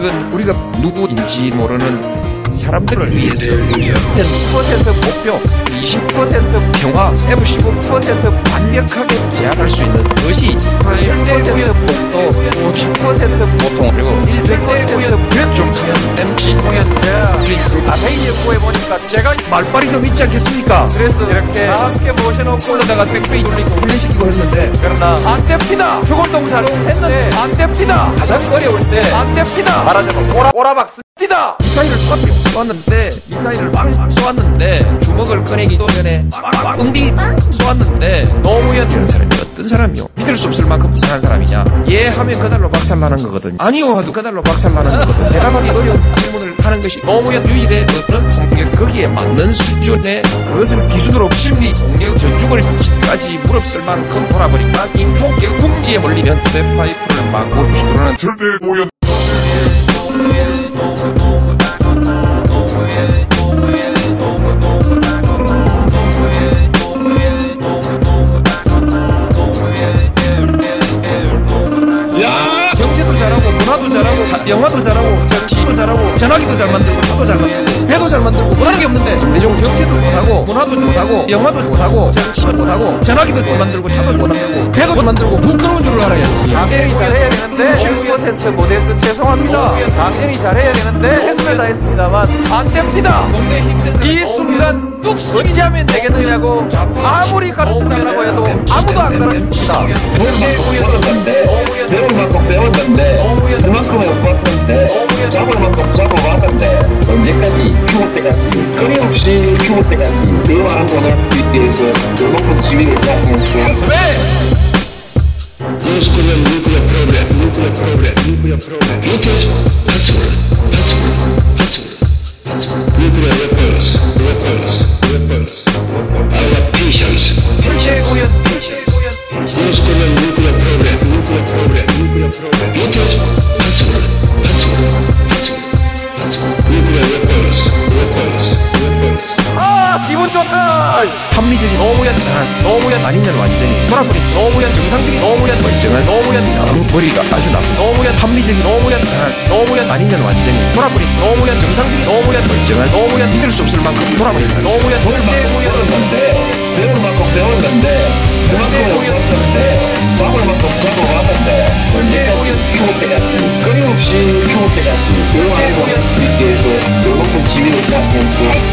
이건 우리가 누구인지 모르는 사람들을 위해서 10% 목표, 20% 평화, 15% 완벽하게 제한할 수 있는 것이 1% 복도, 50% 보통, 그리고 100% 좀 하면 MC 공연 플리스. 자세히 연구해보니까 제가 말빨이 좀 있지 않겠습니까? 그래서 이렇게 다 함께 모셔놓고 올라다가 백페이 돌리고 훈련시키고 했는데 그러나 안 됩니다. 죽을 동사를 했는데 안 됩니다. 가장 어려울 때 안 됩니다. 말하자면 꼬라박습니다. 미사일을 쏘았는데 미사일을 막 쏘았는데 주먹을 꺼내기도 전에 막 웅디 쏘았는데 노무현 이런 사람이 어떤 사람이요? 믿을 수 없을 만큼 이상한 사람이냐? 예 하면 그날로 박살나는 거거든요. 아니요 하도 그날로 박살나는 거거든요. 대답하기 어려운 질문을 하는 것이 노무현 유일의 어떤 공격 거기에 맞는 수준의 그것을 기준으로 심리 공격 전중을 지까지 무릅쓸 만큼 돌아버리니까 인폭격 궁지에 몰리면 쇠파이프를 막고 휘두르는 절대 노연 경제도 잘하고 문화도 잘하고 영화도 잘하고 정치도 잘하고 전화기도 잘 만들고 차도 잘 만들고 배도 잘 만들고 못하는 게 없는데 대중 경제도 못하고 문화도 못하고 영화도 못하고 정치도 못하고 전화기도 못 만들고 차도 못 만들고 배도 못 만들고 부끄러운 줄을 알아야지. 당연히 잘해야 되는데 10% 못해서 죄송합니다. 당연히 잘해야 되는데 했으면 다 했습니다만 안 됩니다. 동네 힘센 사람 이 순간 어찌하면 되겠느냐고 아무리 가르쳐달라고 해도 아무도 안 가르칩니다. 배울 만큼 배웠는데 그만큼은 못 봤는데 잡을 만큼 잡아봤는데 언제까지 죽을 때까지 끊임없이 죽을 때까지 대화한 권을 할수 있게 해서 요만큼 지위를 쌓으면서 North Korean nuclear program, nuclear program, nuclear program. It is possible, possible, possible, possible. Nuclear weapons, weapons, weapons. Our patience. North Korean nuclear program, nuclear program, nuclear program. It is possible, possible, possible, possible. Nuclear weapons, weapons, weapons. 아 기분 좋다. 합리적인 노무현 이상한 노무현 아니면 완전히 돌아버린 노무현 정상적인 노무현 멀쩡한 노무현 머리가 아주 나쁜 노무현 합리적인 노무현 이상한 노무현 아니면 완전히 돌아버린 노무현 정상적인 노무현 멀쩡한 노무현 믿을 수 없을 만큼 돌아버린 노무현 배울 만큼 배웠는데 그만큼은 못 봤는데 잡을 만큼 잡아봤는데 언제까지 죽을 때까지 끊임없이 죽을 때까지 대화해 보낼 수 있게 해서 요만큼 지위를 쌓으면서